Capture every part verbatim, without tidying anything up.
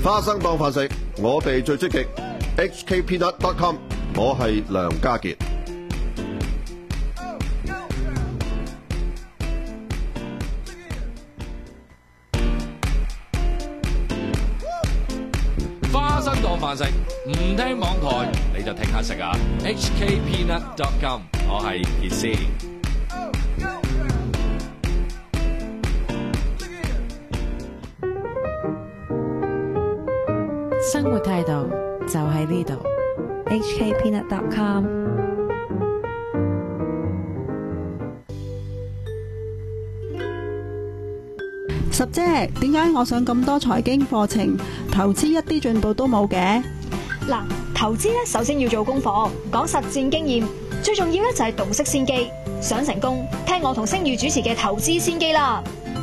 花生當飯食，我哋最積極。H K Peanut dot com， 我係梁家傑。 花生當飯食，唔聽網台你就聽下食啊 ！H K Peanut dot com， 我係傑斯。 生活態度就喺呢度 H K Peanut dot com。 十姐，點解我上咁多財經課程，投資一啲進步都冇嘅？ 嗱，投資咧首先要做功課，講實戰經驗，最重要咧就係洞悉先機。想成功，聽我同星宇主持嘅投資先機啦。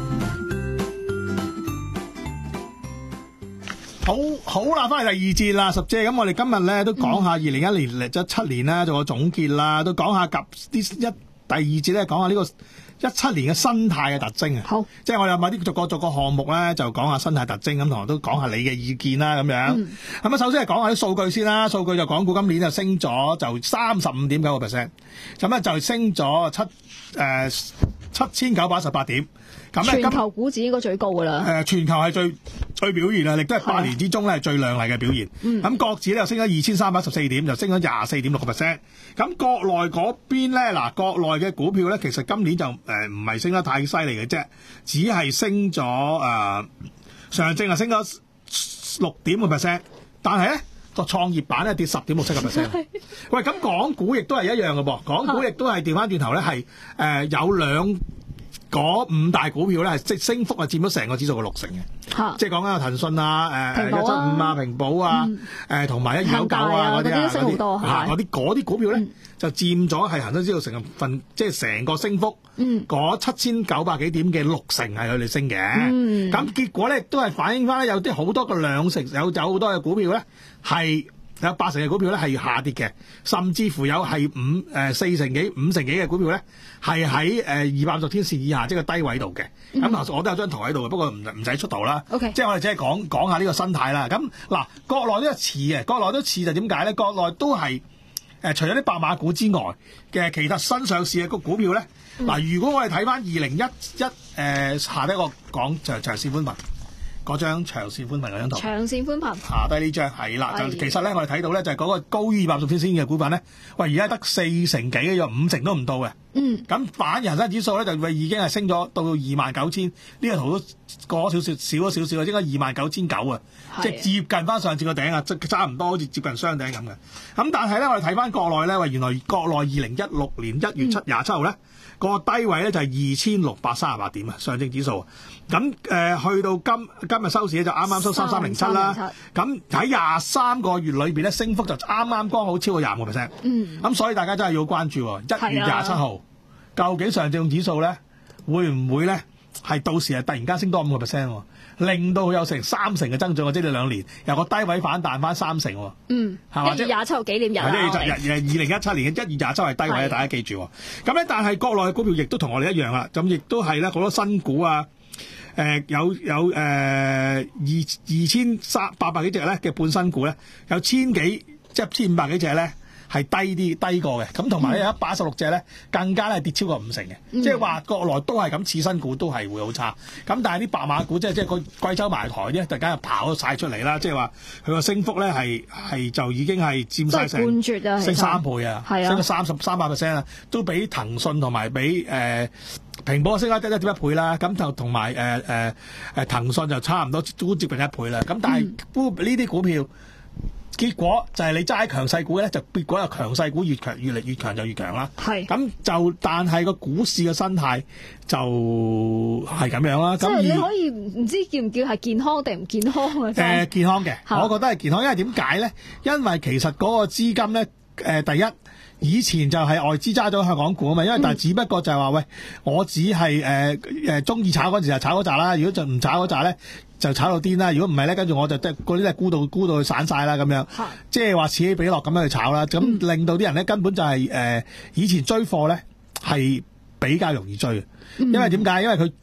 好好啦，翻嚟第二節啦，十姐。咁我哋今日咧都講下二零一年嚟咗七年啦，做個總結啦，都講下及啲一第二節咧，講下呢個一七年嘅生態嘅特徵啊。 好， 即係我哋有某啲逐個逐個項目咧，就講下生態特徵咁，同埋都講下你嘅意見啦，咁樣。咁、嗯、啊，首先係講下啲數據先啦。數據就港股今年就升咗就三十五點九個 percent， 咁咧就升咗七誒七千九百一十八點。 全球股指應該最高噶啦。 誒，全球係最最表現啊，亦都係八年之中咧係最亮麗嘅表現。咁、嗯、國指咧又升咗二千三百一十四點，就升咗廿四點六個 percent。咁國內嗰邊咧，嗱，國內嘅股票咧，其實今年就誒唔係升得太犀利嘅啫，只係升咗誒、呃、上證啊升咗六點個 percent， 但係咧個創業板咧跌十點六七個 percent。喂，咁港股亦都係一樣嘅噃，港股亦都係調翻轉頭咧係誒有兩。嗰五大股票咧係即升幅係佔咗成個指數嘅六成嘅，即係講緊有騰訊啊、誒一七五啊、平保啊、誒同埋一二九九啊嗰啲啊嗰啲，嗰啲嗰啲股票咧、嗯、就佔咗係恒生指數成分，即係成個升幅嗰七千九百幾點嘅六成係佢哋升嘅。咁、嗯、結果咧都係反映翻咧有啲好多個兩成有有好多嘅股票咧係。有八成嘅股票咧係下跌嘅，甚至乎有係五誒四成幾、五成幾嘅股票咧係喺誒二百五十天線以下，即係個低位度嘅。咁、嗯、嗱，我都有張圖喺度嘅，不過唔唔使出圖啦。Okay. 即係我哋只係講講下呢個生態啦。咁嗱，國內都似嘅，國內都似就點解咧？國內都係誒、呃、除咗啲白馬股之外嘅其他新上市嘅個股票咧，嗱、嗯，如果我哋睇翻二零一一誒下低一個講長長線寬頻。嗰張長線寬頻嗰張圖， 長線寬頻下低呢張係啦，就其實咧我哋睇到咧就係嗰個高於二百五十天線嘅股份咧，喂而家得四成幾嘅，有五成都唔到嘅。嗯，咁反而恒生指數咧就已經係升咗到二萬九千，呢個圖都過咗少少少咗少少，應該二萬九千九啊，即係接近翻上次個頂啊，即差唔多好似接近雙頂咁嘅。咁但係咧我哋睇翻國內咧，喂原來國內二零一六年一月七廿七號咧。個低位咧就係二千六百三十八點啊，上證指數。咁誒、呃、去到今今日收市咧就啱啱收三三零七啦。咁喺廿三個月裏邊咧升幅就啱啱剛好超過廿五個 percent。嗯。咁所以大家真係要關注一月廿七號，究竟上證指數咧會唔會咧係到時係突然間升多五個 percent，令到佢有成三成嘅增長，即係兩年由個低位反彈翻三成。嗯。係嘛？ 一月廿七號紀念日啊。 係即係二零一七年嘅一月廿七係低位，大家記住。咁咧，但係國內嘅股票亦都同我哋一樣啦。咁亦都係咧好多新股啊，誒、呃、有有誒、呃、二二千三八百幾隻咧嘅半新股咧，有千幾即係千五百幾隻咧。係低啲低過嘅，咁同埋咧有一百一十六隻咧，更加咧跌超過五成嘅，嗯、即係話國內都係咁，次新股都係會好差。咁但係啲白馬股即係即係個貴州茅台咧，突然間又跑咗晒出嚟啦，即係話佢個升幅咧係係就已經係佔晒成半絕啊， 升三倍啊，升咗三十三百 percent 啊，都比騰訊同埋比誒平保升咗一點一倍啦。咁就同埋誒誒誒騰訊就差唔多都接近一倍啦。咁但係呢啲股票。結果就係你揸強勢股咧，就結果有強勢股越強，越嚟越強就越強啦。係咁就，但係個股市嘅生態就係咁樣啦。 即係你可以唔知叫唔叫係健康定唔健康啊？誒、 呃，健康嘅，我覺得係健康，因為點解咧？因為其實嗰個資金咧，誒、呃，第一。以前就係外資揸咗香港股啊嘛，因為但係只不過就係話、嗯、喂，我只係誒誒中意炒嗰時就炒嗰扎啦，如果就唔炒嗰扎咧就炒到癲啦，如果唔係咧，跟住我就即係嗰啲咧沽到沽到佢散晒啦咁樣，即係話此起彼落咁樣去炒啦，咁、嗯、令到啲人咧根本就係、是、誒、呃、以前追貨咧係比較容易追，因為點解？因為佢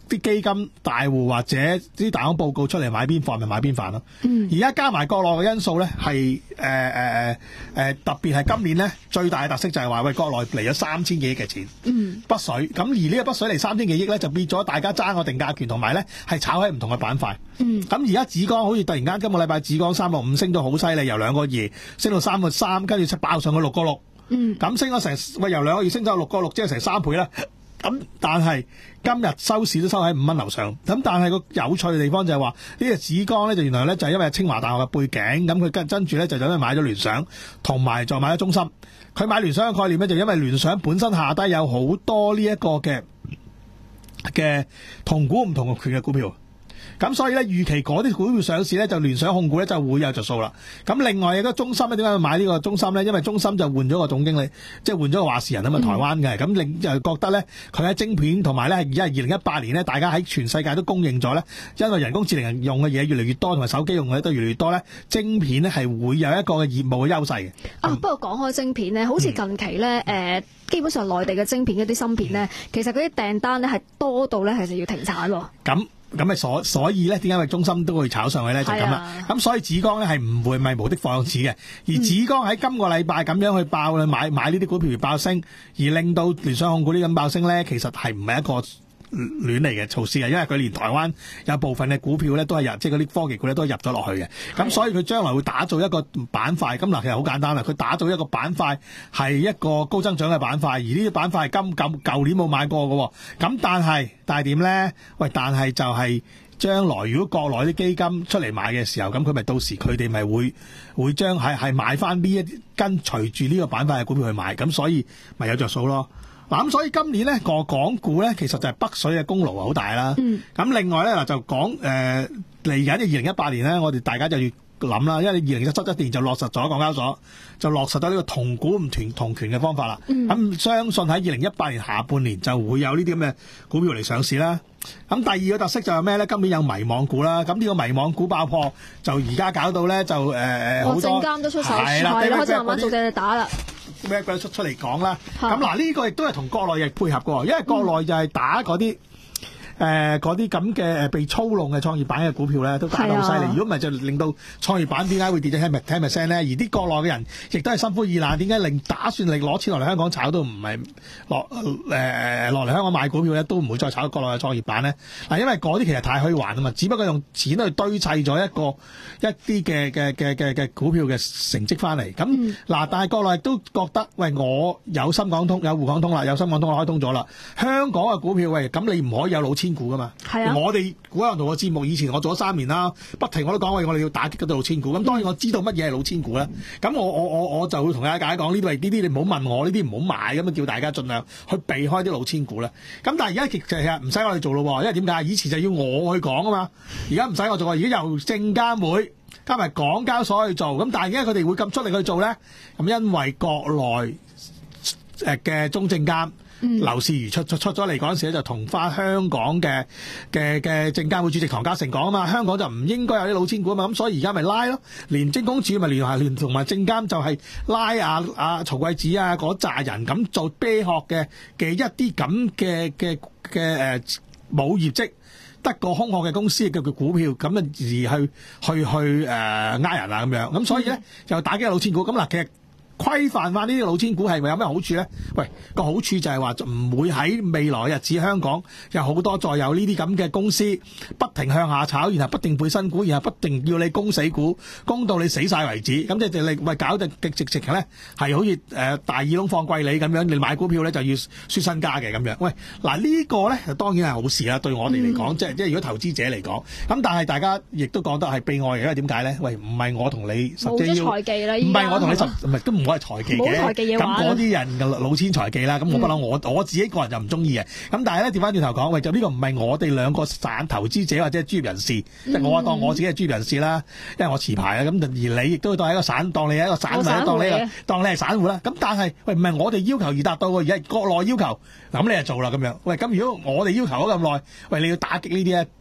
啲基金大戶或者啲大行報告出嚟買邊飯咪買邊飯咯。 嗯， 而家加埋國內嘅因素咧，係誒誒誒特別係今年咧最大嘅特色就係話喂國內嚟咗三千幾億嘅錢， 嗯， 北水咁而呢個北水嚟三千幾億咧就變咗大家爭個定價權，同埋咧係炒喺唔同嘅板塊。 嗯， 咁而家紫光好似突然間今個禮拜紫光三六五升到好犀利，由兩個二升到三個三，跟住出爆上去六個六。 嗯， 咁升咗成喂由兩個二升到六個六，即係成三倍啦。咁但係今日收市都收喺五蚊樓上。咁但係個有趣嘅地方就係話呢個紫光咧就原來咧就係因為清華大學嘅背景，咁佢跟跟住咧就因為買咗聯想，同埋再買咗中芯。佢買聯想嘅概念咧就因為聯想本身下低有好多呢一個嘅嘅同股唔同權嘅股票。咁所以咧，預期嗰啲股票上市咧，就聯想控股咧就會有着數啦。咁另外亦都中芯咧，點解要買呢個中芯咧？因為中芯就換咗個總經理，即係換咗個話事人啊嘛，台灣嘅。咁令就覺得咧，佢喺晶片同埋咧，而家係二零一八年咧，大家喺全世界都公認咗咧，因為人工智能人用嘅嘢越嚟越多，同埋手機用嘅都越嚟越多咧，晶片咧係會有一個嘅業務嘅優勢嘅。 啊，不過講開晶片咧，好似近期咧，誒、嗯，基本上內地嘅晶片嗰啲芯片咧，其實嗰啲訂單咧係多到咧，其實要停產喎。 咁咁咪所所以咧，點解咪中芯都會炒上去咧？就咁啦。咁所以紫光咧係唔會咪無的放矢嘅，而紫光喺今個禮拜咁樣去爆咧買買呢啲股票而爆升，而令到聯想控股呢咁爆升咧，其實係唔係一個亂嚟嘅措施啊？因為佢連台灣有部分嘅股票咧都係入，即係嗰啲科技股咧都係入咗落去嘅。咁所以佢將來會打造一個板塊。咁嗱，其實好簡單啦，佢打造一個板塊係一個高增長嘅板塊，而呢啲板塊係今舊舊年冇買過嘅。咁但係但係點咧？喂，但係就係將來如果國內啲基金出嚟買嘅時候，咁佢咪到時佢哋咪會會將係係買翻呢一跟隨住呢個板塊嘅股票去買，咁所以咪有着數咯。嗱，咁所以今年咧個港股咧，其實就係北水嘅功勞好大啦。咁、嗯、另外咧嗱，就講誒嚟緊嘅二零一八年咧，我哋大家就要諗啦，因為二零一七一年就落實咗港交所就落實咗呢個同股唔同同權嘅方法啦。咁、嗯、相信喺二零一八年下半年就會有呢啲咁嘅股票嚟上市啦。咁第二個特色就係咩咧？今年有迷網股啦，咁呢個迷網股爆破就而家搞到咧就誒誒好多證監都出手，係啦，開始慢慢做隻打啦。 咩鬼出出嚟講啦？咁嗱呢個亦都係同國內亦配合嘅，因為國內就係打嗰啲誒嗰啲咁嘅誒被操弄嘅創業板嘅股票咧，都打得好犀利。如果唔係就令到創業板點解會跌咗 ten percent 咧？而啲國內嘅人亦都係心灰意冷，點解令打算嚟攞錢落嚟香港炒都唔係落誒落嚟香港買股票咧，都唔會再炒國內嘅創業板咧？嗱，因為嗰啲其實太虛幻啊嘛，只不過用錢去堆砌咗一個一啲嘅嘅嘅嘅嘅股票嘅成績翻嚟。咁嗱、嗯，但係國內亦都覺得喂，我有深港通有滬港通啦，有深港通開通咗啦，香港嘅股票喂，咁你唔可以有老千股噶嘛？係啊！我哋股有同個節目，以前我做咗三年啦，不停我都講喂，我哋要打擊嗰啲老千股。咁當然我知道乜嘢係老千股啦。咁我我我我就會同大家講呢啲係呢啲，你唔好問我，呢啲唔好買，咁啊叫大家盡量去避開啲老千股啦。咁但係而家其實唔使我哋做咯，因為點解？以前就要我去講啊嘛，而家唔使我做，而家由證監會加埋港交所去做。咁但係而家佢哋會咁出力去做咧？咁因為國內誒嘅中證監。嗯、劉士余出出出咗嚟嗰陣時咧，就同翻香港嘅嘅嘅證監會主席唐家成講啊嘛，香港就唔應該有啲老千股啊嘛，咁所以而家咪拉咯，廉政公署咪聯繫聯同埋證監就係拉啊啊曹貴子啊嗰扎人咁做啤殼嘅嘅一啲咁嘅嘅嘅誒冇業績得個空殼嘅公司嘅嘅股票咁啊而去去去誒呃人啊咁樣，咁所以咧、嗯、就打擊老千股咁嗱，其實。規範翻呢啲老千股係咪有咩好處咧？喂，個好處就係話唔會喺未來日子香港有好多再有呢啲咁嘅公司不停向下炒，然後不定配新股，然後不定要你供死股，供到你死晒為止。咁即係你喂搞得極直直情咧，係好似誒、呃、大耳窿放貴利咁樣，你買股票咧就要輸身家嘅咁樣。喂，嗱、這個、呢個咧當然係好事啦，對我哋嚟講，即係即係如果投資者嚟講，咁但係大家亦都覺得係悲哀嘅，因為點解咧？喂，唔係我同你實際要，唔係我同你實唔係都唔。我係財技嘅，咁嗰啲人嘅老千財技啦，咁我不嬲，我我自己個人就唔中意嘅。咁但係咧，調翻轉頭講，喂，就呢個唔係我哋兩個散投資者或者係專業人士，即、嗯、係我當我自己係專業人士啦，因為我持牌啦。咁而你亦都當係一個散，當你係一個散戶，當你係當你係散戶啦。咁但係喂，唔係我哋要求而達到，而係國內要求，咁你就做啦咁樣。喂，咁如果我哋要求咗咁耐，喂，你要打擊呢啲咧，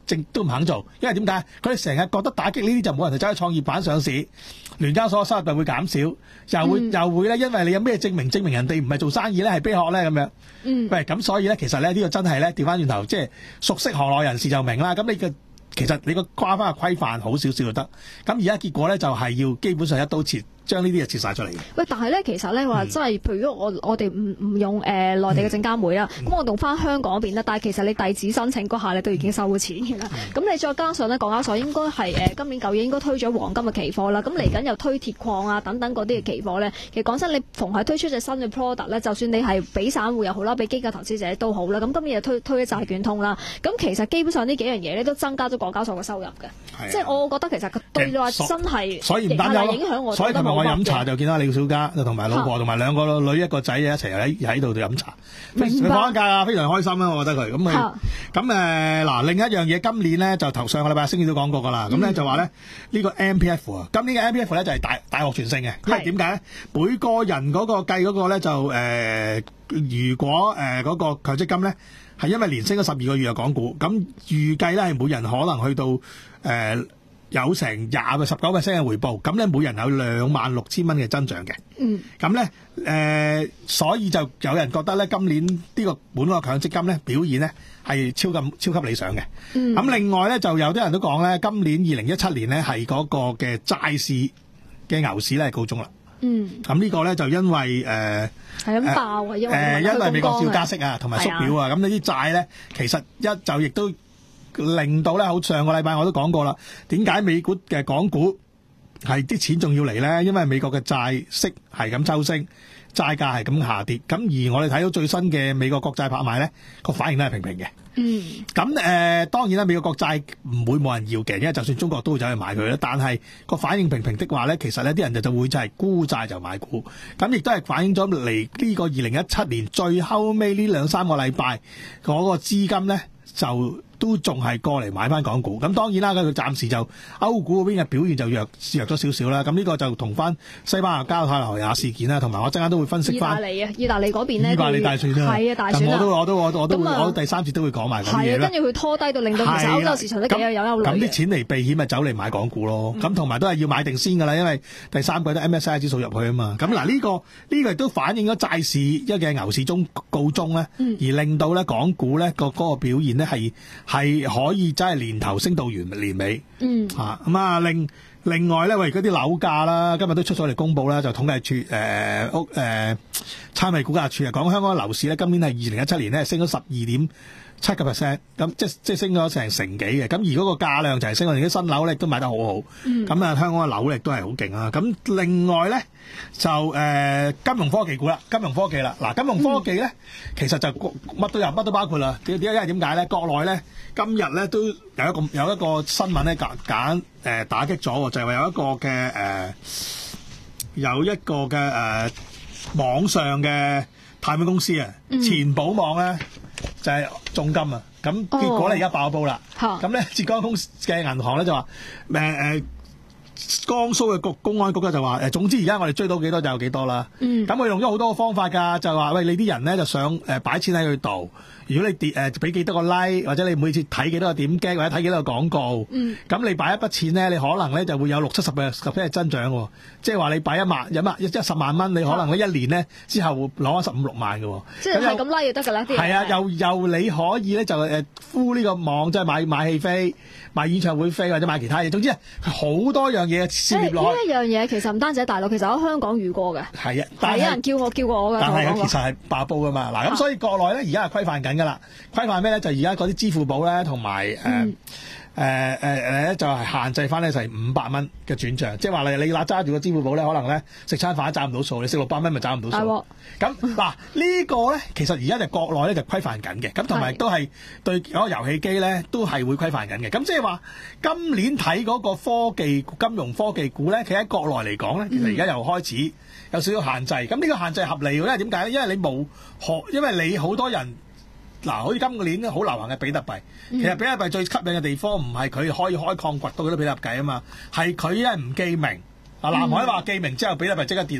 正都唔肯做，因為點解？佢哋成日覺得打擊呢啲就冇人就走去創業板上市，聯交所收入就會減少，又會、嗯、又會咧，因為你有咩證明證明人哋唔係做生意咧係啤殼咧咁樣。嗯，喂，咁所以咧，其實咧呢、呢個真係咧調翻轉頭，即係熟悉行內人士就明啦。咁你嘅其實你個掛翻個規範好少少就得。咁而家結果咧就係、是、要基本上一刀切。將呢啲嘢切晒出嚟。喂， 但係咧，其實咧話真係，譬如我我哋唔唔用誒、呃、內地嘅證監會啦，咁、嗯、我用翻香港嗰邊啦。但係其實你遞紙申請嗰下咧都已經收咗錢嘅啦。咁、嗯、你再加上咧，港交所應該係誒、呃、今年九月應該推咗黃金嘅期貨啦。咁嚟緊又推鐵礦啊等等嗰啲嘅期貨咧。其實講真，你逢係推出隻新嘅 product 咧，就算你係俾散戶又好啦，俾機構投資者都好啦。咁今年又推推咗債券通啦。咁其實基本上呢幾樣嘢咧都增加咗港交所嘅收入嘅。即係我覺得其實佢對你話真係所以唔單止影響我。 所以琴日我飲茶就見到李小加就同埋老婆同埋兩個女一個仔一齊喺喺度度飲茶，佢講價啊，非常開心啦，我覺得佢咁佢咁誒嗱，另一樣嘢今年咧就頭上個禮拜星期都講過噶啦，咁咧、嗯、就話咧呢個 M P F 啊，今年嘅 M P F 咧就係大大獲全勝嘅，因為點解咧？每個人嗰個計嗰個咧就誒、呃，如果誒嗰、呃那個強積金咧係因為連升咗十二個月嘅港股，咁預計咧係每人可能去到誒。呃有成廿個十九 percent 嘅回報，咁咧每人有兩萬六千蚊嘅增長嘅。嗯，咁咧誒，所以就有人覺得咧今年呢個本個強積金咧表現咧係超級超級理想嘅。嗯，咁另外咧就有啲人都講咧，今年二零一七年咧係嗰個嘅債市嘅牛市咧係告終啦。嗯，咁呢個咧就因為誒係咁爆啊，因為誒因為美國要加息啊，同埋縮表啊，咁呢啲債咧其實一就亦都。令到咧，好上個禮拜我都講過啦。點解美股嘅港股係啲錢仲要嚟咧？因為美國嘅債息係咁抽升，債價係咁下跌。咁而我哋睇到最新嘅美國國債拍賣咧，個反應都係平平嘅。嗯。咁誒、呃，當然啦，美國國債唔會冇人要嘅，因為就算中國都會走去買佢啦。但係個反應平平的話咧，其實呢啲人就就會就係沽債就買股。咁亦都係反映咗嚟呢個二零一七年最後尾呢兩三個禮拜嗰個資金咧就。都仲係過嚟買翻港股，咁當然啦，佢暫時就歐股嗰邊嘅表現就弱弱咗少少啦。咁呢個就同翻西班牙加泰羅尼亞事件啦，同埋我陣間都會分析翻。意大利啊，意大利嗰邊呢？意大利大選啦，係啊，大選啦。我都我都我都我都我第三節都會講埋嗰啲嘢啦。係啊，跟住佢拖低到令到其實歐洲市場都幾有有憂慮。咁啲錢嚟避險咪走嚟買港股咯。咁同埋都係要買定先㗎啦，因為第三季都 M S C I 指數入去啊嘛。咁嗱呢個呢個亦都反映咗債市一嘅牛市中告終咧，而令到咧港股咧個嗰個表現咧係係可以。真係年頭升到完年尾，嗯啊咁啊另另外咧，喂嗰啲樓價啦，今日都出咗嚟公佈啦，就統計處誒屋誒差餉估價處啊，講香港樓市咧，今年係二零一七年咧升咗十二點七個 percent， 咁即即升咗成成幾嘅，咁而嗰個價量就係升，我哋啲新樓咧都賣得好好，咁、嗯、啊香港嘅樓咧都係好勁啊，咁另外咧就誒、呃、金融科技股啦，金融科技啦，嗱金融科技咧、嗯、其實就乜都有，乜都包括啦，點點解點解咧？國內咧今日咧都有一個有一個新聞咧揀揀誒打擊咗，就係、是、話有一個嘅誒、呃、有一個嘅誒、呃、網上嘅貸款公司啊，嗯、錢寶網咧。就係、是、重金啊！咁結果咧而家爆煲啦。咁咧浙江公嘅銀行咧就話誒誒，江蘇嘅局公安局咧就話誒，總之而家我哋追到幾多就有幾多啦。咁、嗯、佢用咗好多個方法㗎，就話喂你啲人咧就想誒擺錢喺佢度。如果你跌誒俾幾多個 like， 或者你每次睇幾多個點擊，或者睇幾多個廣告，咁、嗯、你擺一筆錢咧，你可能咧就會有六七十嘅十 percent 增長喎。即係話你擺一萬一萬一一十萬蚊，你可能咧一年咧之後會攞翻十五六萬嘅。即係係咁拉就得㗎啦。係啊，又又你可以咧就誒敷呢個網，即係買買戲飛、買演唱會飛或者買其他嘢。總之好多樣嘢涉獵落去。呢一樣嘢其實唔單止喺大陸，其實喺香港遇過嘅。係啊，但係有人叫我叫過我㗎。但係其實係爆煲㗎嘛。嗱咁所以國內咧而家係規範緊㗎啦。規範咩咧？就而家嗰啲支付寶咧，同埋誒誒誒誒咧，就係、是、限制翻咧，就係五百蚊嘅轉賬。即係話你你嗱揸住個支付寶咧，可能咧食餐飯找唔到數，你食六百蚊咪找唔到數。咁嗱呢個咧，其實而家就國內咧就規範緊嘅。咁同埋都係對嗰個遊戲機咧都係會規範緊嘅。咁即係話今年睇嗰個科技金融科技股咧，其實喺國內嚟講咧，其實而家又開始有少少限制。咁呢個限制合理嘅，因為點解咧？因為你冇學，因為你好多人。嗱，好似今個年好流行嘅比特幣，其實比特幣最吸引嘅地方唔係佢可以開礦掘到嗰啲比特幣啊嘛，係佢因為唔記名。嗱，南海話記名之後，比特幣即刻跌啦。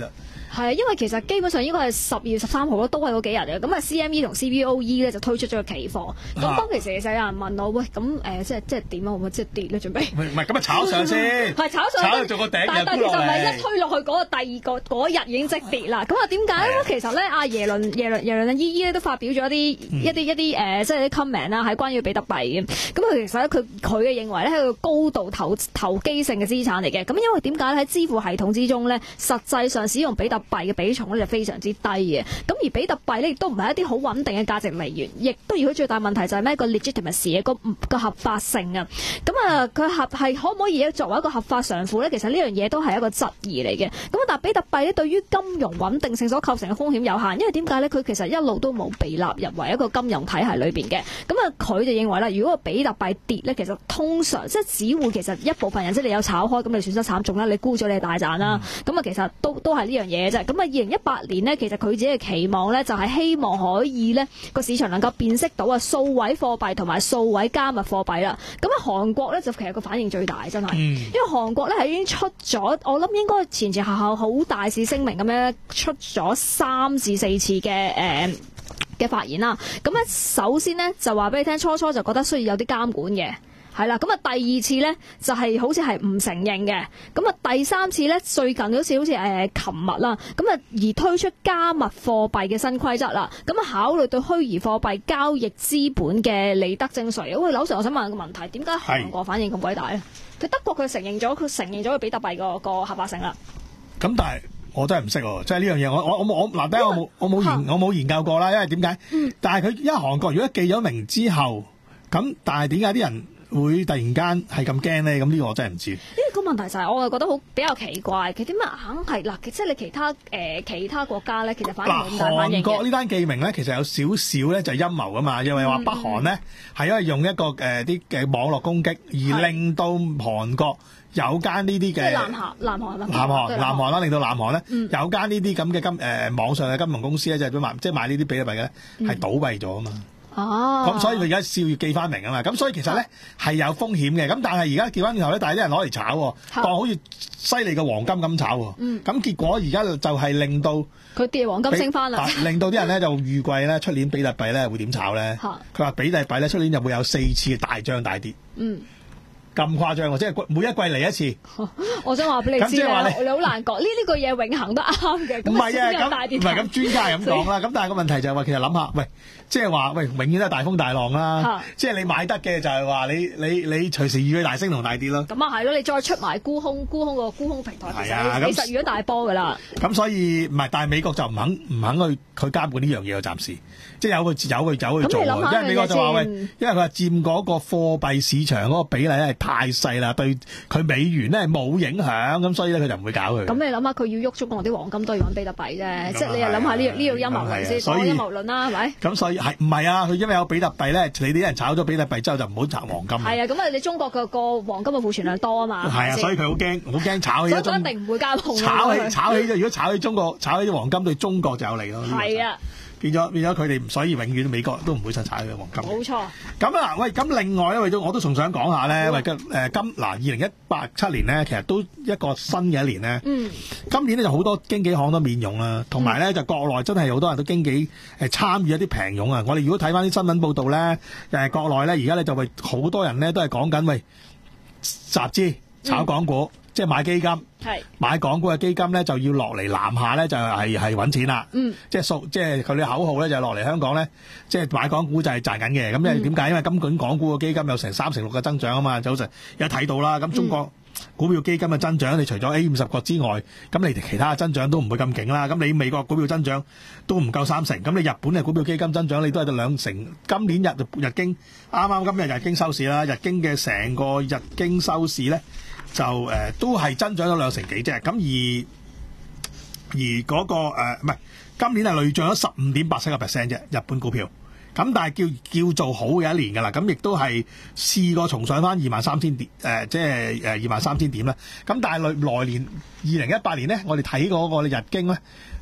係啊，因為其實基本上應該係十二月十三號咯，都係嗰幾日嘅。咁啊，C M E 同 C B O E 咧就推出咗個期貨。咁當其時其實有人問我，喂，咁誒、呃、即係即係點啊？會唔會即係跌咧？準備唔係咁啊，炒上先， 係炒上， 炒到做個頂， 但但其實唔係一推落去嗰個第二個嗰日已經即跌啦。咁啊點解咧？其實咧，阿耶倫耶倫耶倫嘅姨姨咧都發表咗一啲、嗯、一啲一啲誒、呃，即係啲 comment 啦，係關於比特幣嘅。咁啊，其實咧佢佢嘅認為咧係個高度投投機性嘅資產嚟嘅。咁因為點解咧？喺支付系統之中咧，實際上使用比特幣嘅比重咧就非常之低嘅。咁而比特幣咧亦都唔係一啲好穩定嘅價值來源，亦都如果最大問題就係咩？個 legitimacy 嘅個個合法性啊。咁啊，佢合係可唔可以作為一個合法償付咧？其實呢樣嘢都係一個質疑嚟嘅。咁但係比特幣咧對於金融穩定性所構成嘅風險有限，因為點解咧？佢其實一路都冇被納入為一個金融體系裏邊嘅。咁啊，佢就認為啦，如果個比特幣跌咧，其實通常即係只會其實一部分人即係你有炒開，咁你損失慘重啦，你沽咗你大賺啦。咁啊、嗯，其實都都係呢樣嘢啫。咁啊，二零一八年呢，其實佢自己嘅期望咧就係希望可以咧個市場能夠辨識到啊數位貨幣同埋數位加密貨幣啦。咁啊，韓國咧就其實個反應最大，真係，嗯、因為韓國咧係已經出咗，我諗應該前前後後好大肆聲明咁樣出咗三至四次嘅誒嘅發言啦。咁咧首先呢，就話俾你聽，初初就覺得需要有啲監管嘅。係啦，咁啊第二次咧就係、是、好似係唔承認嘅，咁啊第三次咧最近好似好似誒琴日啦，咁啊而推出加密貨幣嘅新規則啦，咁啊考慮對虛擬貨幣交易資本嘅利得徵稅。喂，劉 Sir，我想問個問題，點解韓國反應咁鬼大咧？佢德國佢承認咗，佢承認咗個比特幣個個合法性啦。 咁但係我真係唔識喎，即係呢樣嘢我我我我嗱，第一我冇我冇研我冇研究過啦，因為點解？嗯、但係佢因為韓國如果記咗名之後，咁但係點解啲人會突然間係咁驚咧？咁呢個我真係唔知。呢個問題就係我係覺得好比較奇怪，佢點解硬係嗱？即係你其他誒、呃、其他國家咧，其實反應冇咁大反應嘅。韓國呢單記名咧，其實有少少咧就係陰謀噶嘛，因為話北韓咧係、嗯、因為用一個誒啲嘅網絡攻擊，而令到韓國有間呢啲嘅。即係南韓，南韓係咪？南韓，南韓啦，令到南韓咧、嗯、有間呢啲咁嘅金誒、呃、網上嘅金融公司咧，就係賣即係賣呢啲比特幣嘅咧，係、嗯、倒閉咗啊嘛。哦，咁所以佢而家笑要記翻明啊嘛，咁所以其實咧係有風險嘅，咁但係而家調翻轉頭咧，但係啲人攞嚟炒，當好似犀利嘅黃金咁炒，咁、嗯、結果而家就係令到佢跌黃金升翻啦，令到啲人咧就預計咧出年比特幣咧會點炒咧？佢話比特幣咧出年就會有四次嘅大漲大跌。嗯。咁誇張喎！即係每一季嚟一次。我想話俾你知咧，你好難講呢呢個嘢永恆都啱嘅。唔係啊，咁唔係咁專家係咁講啦。咁但係個問題就係話，其實諗下，喂，即係話，喂，永遠都係大風大浪啦。即係你買得嘅就係話，你你你隨時預佢大升同大跌咯。咁啊係咯，你再出埋沽空沽空個沽空平台，其實其實預咗大波㗎啦。咁所以唔係，但係美國就唔肯唔肯去佢監管呢樣嘢，暫時即係有佢有佢有去做。因為美國就話喂，因為佢話佔嗰個貨幣市場嗰個比例係太細啦，對佢美元咧冇影響，咁所以咧佢就唔會搞佢。咁你諗下，佢要喐中國啲黃金都要揾比特幣啫，即係你又諗下呢呢個陰謀論先，講陰謀論啦，係咪？咁所以係唔係啊？佢因為有比特幣咧，你啲人炒咗比特幣之後就唔好炒黃金。係啊，咁啊你中國個個黃金嘅庫存量多啊嘛。係啊，所以佢好驚，好驚炒起咗中。所以一定唔會加紅。炒起炒起咗，如果炒起中國，炒起啲黃金對中國就有利咯。係啊。變咗變咗佢哋，所以永遠美國都唔會實踩佢黃金。冇錯。咁啊，喂，咁另外咧，為咗我都仲想講下咧，喂，誒今嗱二零一八七年咧，其實都一個新嘅一年咧。嗯。今年咧就好多經紀行都免佣啦，同埋咧就國內真係好多人都經紀誒參與一啲平佣啊！我哋如果睇翻啲新聞報道咧，誒國內咧而家咧就為好多人咧都係講緊喂集資炒港股。嗯，即係買基金，係買港股嘅基金咧，就要落嚟南下咧，就係係揾錢啦。嗯，即係數，即係佢哋口號咧，就落嚟香港咧，即係買港股就係賺緊嘅。咁因為點解？因為金管港股嘅基金有成三成六嘅增長啊嘛，就好似一睇到啦。咁中國股票基金嘅增長，嗯、你除咗 A 五十國之外，咁你哋其他嘅增長都唔會咁勁啦。咁你美國股票增長都唔夠三成，咁你日本嘅股票基金增長你都係得兩成。今年日日經啱啱今日日經收市啦，日經嘅成個日經收市咧。就誒、呃、都係增長咗兩成幾啫，咁而而嗰、那個誒唔係今年係累漲咗十五點八七個 percent 啫，日本股票，咁但係叫叫做好嘅一年㗎啦，咁亦都係試過重上翻二萬三千點，誒即係誒二萬三千點啦，咁但係來來年二零一八年咧，我哋睇嗰個日經咧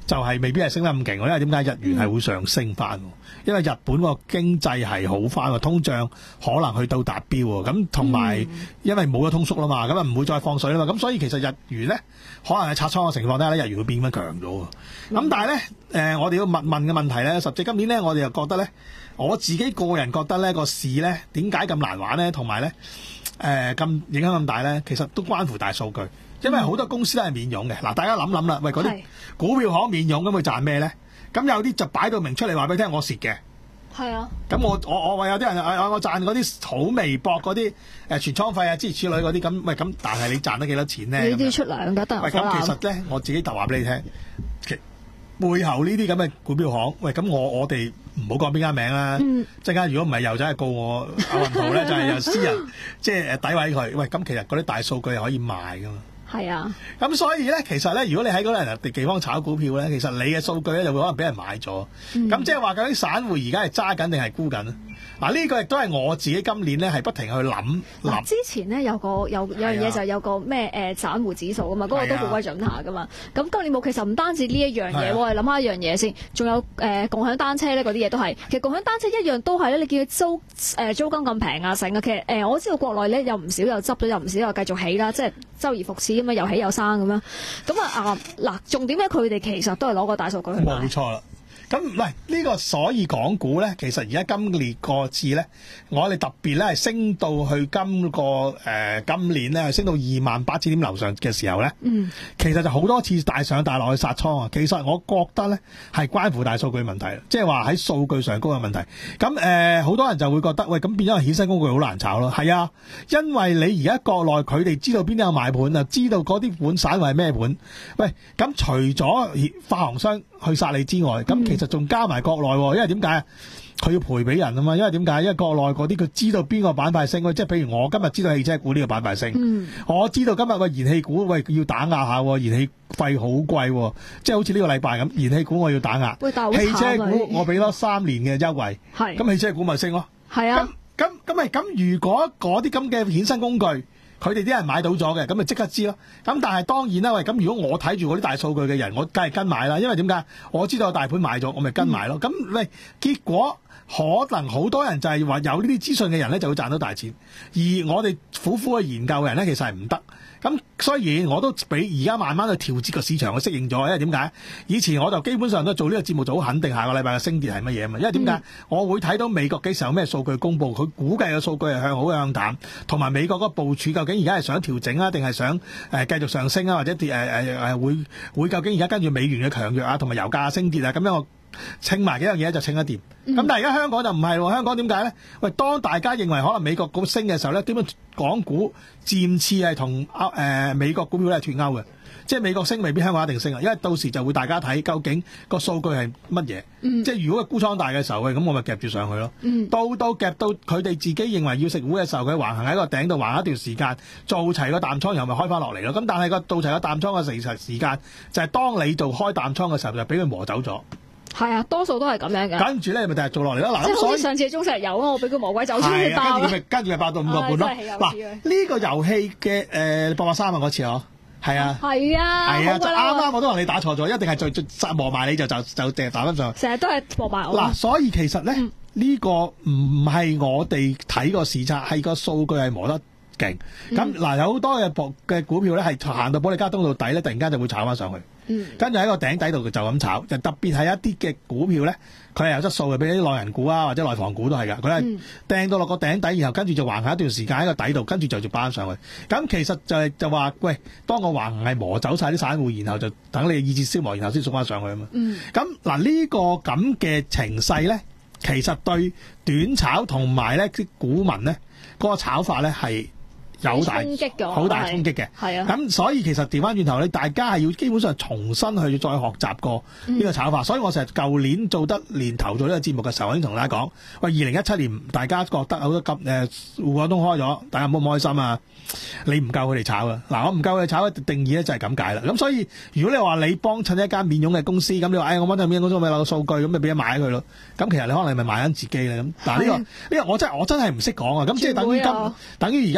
就係未必係升得咁勁喎，因為點解日元係會上升翻？因為日本個經濟係好翻喎，通脹可能去到達標喎，咁同埋因為冇咗通縮啦嘛，咁啊唔會再放水啦嘛，咁所以其實日元咧可能係拆倉嘅情況底下咧，日元會變翻強咗喎。咁、嗯、但係咧、呃，我哋要問問嘅問題咧，實際今年咧，我哋又覺得咧，我自己個人覺得咧個市咧點解咁難玩咧，同埋咧誒咁影響咁大咧，其實都關乎大數據。因為好多公司都係免佣嘅，嗱大家諗諗啦，喂嗰啲股票行免佣咁佢賺咩咧？咁有啲就擺到明出嚟話俾你聽，我蝕嘅。係啊。咁我我我話有啲人我我賺嗰啲好微薄嗰啲誒存倉費啊諸如此類嗰啲咁，喂咁但係你賺得幾多錢咧？你都要出糧㗎，得。喂咁其實咧，我自己就話俾你聽，其背後呢啲咁嘅股票行，喂咁我我哋唔好講邊間名啦。嗯。陣間如果唔係又真係告我阿雲圖咧，就係有私人即係誒詆毀佢。喂咁其實嗰啲大數據係可以賣㗎嘛。係啊，咁所以咧，其實咧，如果你喺嗰啲地方炒股票咧，其實你嘅數據咧就會可能俾人買咗。咁即係話究竟散戶而家係揸緊定係沽緊？嗱、啊，呢、這個亦都係我自己今年咧係不停去諗諗。之前咧有個有有樣嘢就係有個咩誒、呃、散戶指數啊嘛，嗰、那個都好鬼準下噶嘛。咁今年冇，其實唔單止呢一樣嘢，我哋諗下一樣嘢先，仲有誒、呃、共享單車咧嗰啲嘢都係。其實共享單車一樣都係咧，你見佢租誒、呃、租金咁平啊，成啊。其實誒、呃、我知道國內咧有唔少又執咗，有唔少又繼續起啦，即係周而復始咁樣又起又生咁樣。咁啊啊嗱，重點咧佢哋其實都係攞個大數據去買。冇錯啦。咁唔係呢個，所以港股咧，其實而家今年個次咧，我哋特別咧係升到去今個誒、呃、今年咧，係升到二萬八千點樓上嘅時候咧，嗯，其實就好多次大上大落去殺倉啊。其實我覺得咧係關乎大數據問題，即係話喺數據上高嘅問題。咁誒好多人就會覺得喂，咁變咗衍生工具好難炒咯。係啊，因為你而家國內佢哋知道邊啲有買盤啊，知道嗰啲盤散戶係咩盤。喂，咁除咗發行商去殺你之外，咁、嗯、其實仲加埋國內，因為點解啊？佢要賠俾人啊嘛，因為點解？因為國內嗰啲佢知道邊個板塊升，即係譬如我今日知道汽車股呢個板塊升，嗯、我知道今日喂燃氣股喂要打壓下，燃氣費好貴，即係好似呢個禮拜咁，燃氣股我要打壓，汽車股我俾多三年嘅優惠，咁汽車股咪升咯。係啊，咁咁咁咪咁，如果嗰啲咁嘅衍生工具，佢哋啲人買到咗嘅，咁咪即刻知咯。咁但係當然啦，喂，咁如果我睇住嗰啲大數據嘅人，我梗係跟買啦。因為點解？我知道大盤買咗，我咪跟買咯。咁、嗯、喂，結果可能好多人就係話有呢啲資訊嘅人咧，就會賺到大錢。而我哋苦苦去研究嘅人咧，其實係唔得。咁雖然我都俾而家慢慢去調節個市場，去適應咗。因為點解？以前我就基本上都做呢個節目就好肯定下個禮拜嘅升跌係乜嘢啊嘛。因為點解？嗯、我會睇到美國幾時有咩數據公佈，佢估計嘅數據係向好向淡，同埋美國個部署究竟而家係想調整啊，定係想誒、呃、繼續上升啊，或者跌誒誒誒會會究竟而家跟住美元嘅強弱啊，同埋油價升跌啊，咁樣我稱埋幾樣嘢就稱一掂。咁、嗯、但係而家香港就唔係喎，香港點解咧？喂，當大家認為可能美國股升嘅時候咧，點解港股漸次係同歐誒美國股票咧脫鈎嘅？即係美國升未必香港一定升啊，因為到時就會大家睇究竟個數據係乜嘢。即係如果個沽倉大嘅時候，咁我咪夾住上去咯。嗯、到到夾到佢哋自己認為要食糊嘅時候，佢橫行喺個頂度橫一段時間，做齊個淡倉，然後咪開翻落嚟咯。咁但係個做齊個淡倉嘅時時間，就係、是、當你做開淡倉嘅時候，就俾佢磨走咗。係啊，多數都係咁樣嘅。跟住咧，咪就係做落嚟咯。嗱，咁所以上次中石油啊，我俾佢魔鬼走出去爆。跟住咪跟住咪爆到五個半咯。嗱，呢、這個遊戲嘅誒八百三啊嗰次嗬，係啊，係啊，係啊，就啱啱我都話你打錯咗，一定係最最磨埋你就就就掟打翻上去。成日都係磨埋我。嗱，所以其實咧呢、嗯這個唔係我哋睇個市差，係個數據係磨得勁。咁嗱、嗯，有好多嘅博嘅股票咧係行到保利加通道底咧，突然間就會炒翻上去。嗯，跟住喺個頂底度就咁炒，就特別係一啲嘅股票咧，佢係有質素嘅，比如啲內銀股啊或者內房股都係噶，佢係掟到落個頂底，然後跟住就橫行一段時間喺個底度，跟住就就搬上去。咁其實就係就話，喂，當個橫行係磨走晒啲散戶，然後就等你意志消磨，然後先送翻上去啊嘛。嗯，咁嗱呢個咁嘅情勢咧，其實對短炒同埋咧啲股民咧嗰個炒法咧係有大好大衝擊嘅，係啊，咁所以其實調翻轉頭咧，大家係要基本上重新去再學習過呢個炒法。嗯、所以我成日舊年做得年頭做呢個節目嘅時候，我已經同大家講，喂，二零一七年大家覺得好多急誒滬港通開咗，大家唔好唔開心啊！你唔夠佢哋炒啊！嗱，我唔夠佢哋炒嘅定義咧就係咁解啦。咁所以如果你話你幫襯一間免佣嘅公司，咁你話，哎，我幫襯免佣公司咪攞個數據，咁咪俾人買佢咯。咁其實你可能係咪賣緊自己咧？咁嗱呢個呢、呢個我真係我真係唔識講啊！咁即係等於今等於而家喂。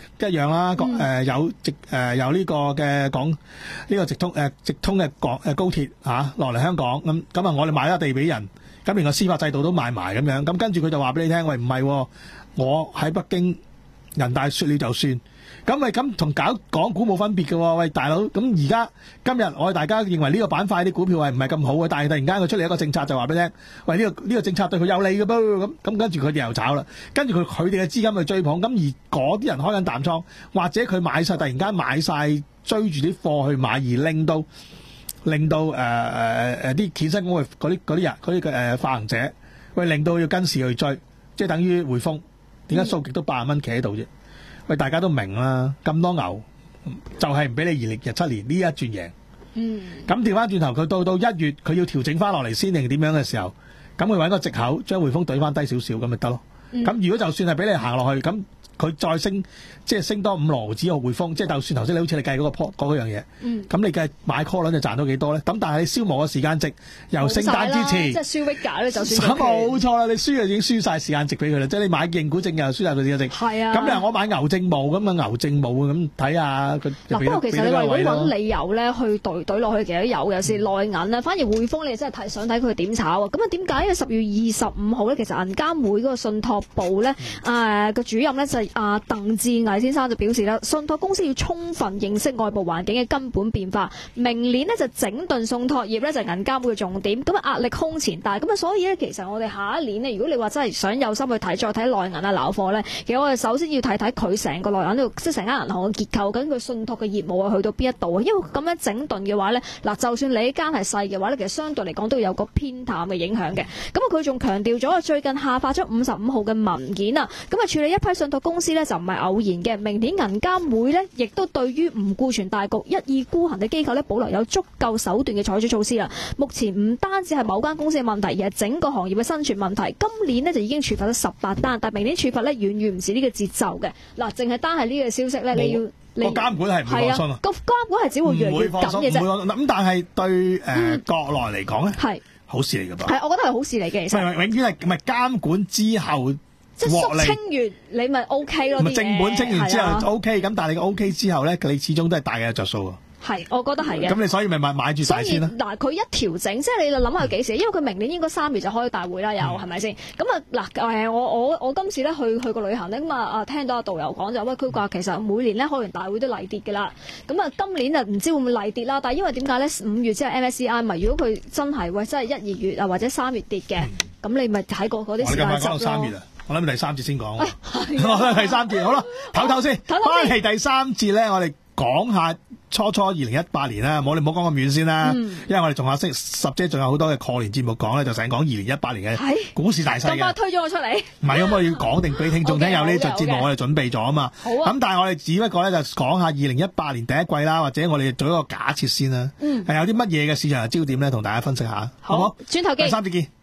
一樣啦，誒、呃、有直誒、呃、有呢個嘅港呢、呢個直通誒、呃、直通嘅港誒高鐵嚇落嚟香港，咁咁啊我哋買咗地俾人，咁連個司法制度都買埋咁樣，咁跟住佢就話俾你聽，喂唔係、哦，我喺北京人大説了就算。咁咪咁同搞港股冇分別嘅喎，喂大佬，咁而家今日我哋大家認為呢個板塊啲股票係唔係咁好嘅，但係突然間佢出嚟一個政策就話俾你聽，喂呢、呢個呢、呢個政策對佢有利嘅噃，咁咁跟住佢哋又炒啦，跟住佢佢哋嘅資金去追捧，咁而嗰啲人開緊淡倉，或者佢買晒突然間買晒追住啲貨去買，而令到令到誒誒誒啲衍生工具嗰啲嗰啲人嗰啲嘅誒發行者，喂令到要跟市去追，即係等於匯豐點解數極都八十蚊企喺度啫？喂，大家都明啦，咁多牛就係唔俾你二零一七年呢一轉贏。嗯。咁調翻轉頭，佢到到一月佢要調整翻落嚟先定點樣嘅時候，咁佢揾個藉口將匯豐懟翻低少少咁咪得咯。咁、嗯、如果就算係俾你行落去，咁佢再升，即係升多五毫子個匯豐，即係就算頭先你好似你計嗰、嗰個嗰樣嘢，咁、嗯、你計買 call 輪就賺到幾多咧？咁但係你消磨嘅時間值由聖誕之前， 即係輸 Vega 咧，就算冇錯啦，你輸就已經輸晒時間值俾佢啦。即係你買認股證又輸晒佢時間值。係啊。咁你話我買牛證冇咁啊牛證冇咁睇下佢。嗱，不過其實你話如果揾理由咧去對對落去，其實都有，有時內銀啊，反而匯豐你真係睇想睇佢點炒啊。咁啊點解？因為十月二十五號咧，其實銀監會嗰個信託部咧，誒個主任咧就係阿鄧志毅先生就表示啦，信託公司要充分認識外部環境嘅根本變化，明年呢就整頓信託業咧就係銀監會嘅重點，咁啊壓力空前大，咁啊所以咧其實我哋下一年呢，如果你話真係想有心去睇，再睇內銀啊撈貨咧，其實我哋首先要睇睇佢成個內銀呢，即係成間銀行嘅結構，究竟佢信託嘅業務啊去到邊一度啊？因為咁樣整頓嘅話咧，嗱就算你呢間係細嘅話咧，其實相對嚟講都有個偏淡嘅影響嘅。咁啊佢仲強調咗最近下發咗五十五號嘅文件啊，咁啊處理一批信託公司咧就唔係偶然嘅，明年銀監會呢亦都對於唔顧全大局、一意孤行嘅機構呢，保留有足夠手段嘅採取措施啦。目前唔單止係某間公司嘅問題，而係整個行業嘅生存問題。今年呢就已經處罰咗十八單，但明年處罰呢遠遠唔止呢個節奏嘅。嗱，淨係單係呢個消息呢，你要你個監管係唔會放鬆啊， 個監管係只會越嚟越緊嘅啫。 咁但係對誒、呃嗯、國內嚟講呢，係好事嚟㗎噃。 係，我覺得係好事嚟嘅。其實永遠係唔係監管之後。 即係肅清完，你咪 O K 咯。 正本清完之後 O K，咁但係你個 O K 之後咧，你始終都係大嘅着數啊。 係，我覺得係嘅。咁你所以咪買買住晒先啦。 嗱，佢一調整，即係你諗下幾時？因為佢明年應該三月就開大會啦，又係咪先？咁啊嗱，誒我我我今次咧去去個旅行咧，咁啊啊聽到阿導遊講就喂，佢話其實每年咧開完大會都例跌嘅啦。咁啊今年啊唔知會唔會例跌啦？但係因為點解咧？五月即係 M S C I 咪，如果佢真係喂真係一二月啊或者三月跌嘅，咁、嗯、你咪睇過嗰啲時間值咯。 我諗第三節先講，我諗第三節好啦，唞唞先。翻嚟第三節咧，我哋講下初初二零一八年啦，冇你唔好講咁遠先啦、嗯，因為我哋仲有星十姐仲有好多嘅過年節目講咧，就成講二零一八年嘅股市大勢嘅。 咁啊推咗我出嚟， 唔係咁我要講定俾聽眾聽，有呢集節目我哋準備咗啊嘛。好啊。咁但係我哋只不過咧就講下二零一八年第一季啦，或者我哋做一個假設先啦。嗯。係有啲乜嘢嘅市場嘅焦點咧，同大家分析下，好唔好？ 轉頭見。 第三節見。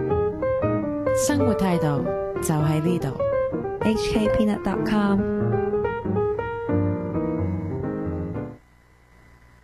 生活態度就喺呢度。 H K Peanut dot com